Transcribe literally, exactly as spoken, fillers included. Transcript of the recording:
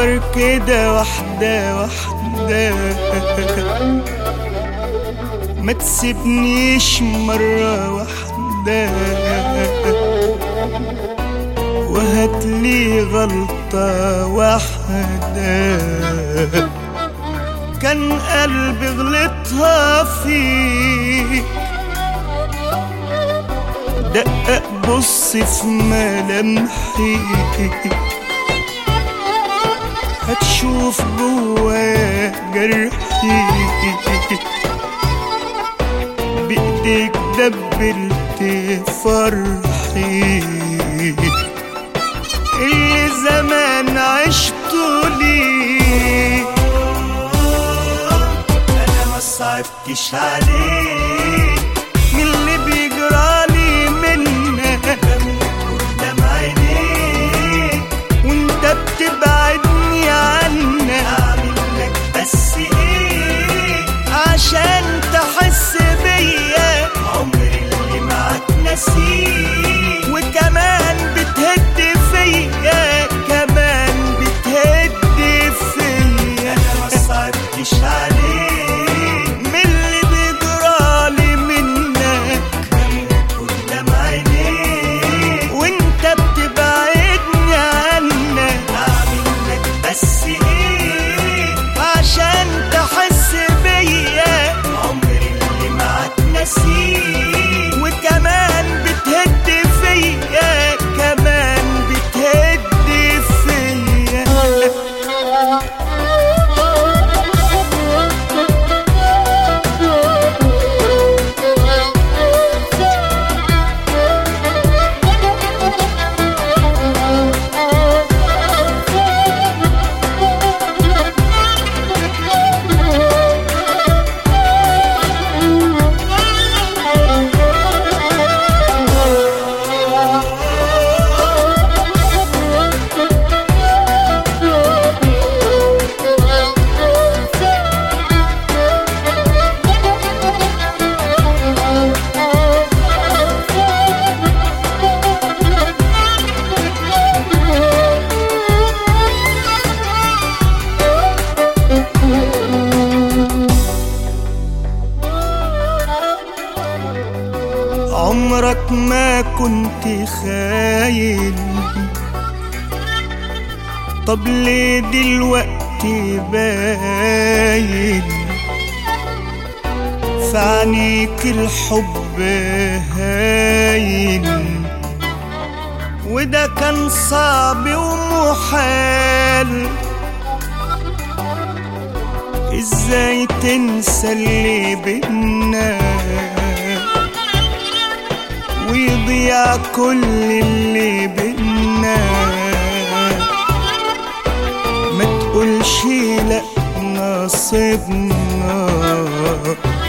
فكر كده واحدة واحدة، ما تسيبنيش مرة واحدة وهاتلي غلطة واحدة كان قلبي غلطها فيك. دقق بص في ملامحي هتشوف جوايا جرحي، بإيديك دبلت فرحي اللي زمان عشته ليك. أنا ما صعبتش عليك من اللي بيجرالي منك قدام عينيك وانت بتبعدني عنك. أعمل لك بس ايه عشان تحس بيا عمري اللي معاك نسيه، وكمان بتهد فيا كمان بتهد فيا. أنا ما صعبتش عليك من اللي بيجرالي منك قدام عينيك وانت بتبعدني عنك. أعمل لك بس ايه عشان تحس بيا عمري اللي معاك نسيه، وكمان بتهد فيا كمان بتهد فيا. عمرك ما كنت خاين، طب ليه دلوقتي باين في عينيك الحب هاين؟ وده كان صعب ومحال، ازاي تنسى اللي بينا ويضيع كل اللي بينا؟ ما تقولش لأ نصيبنا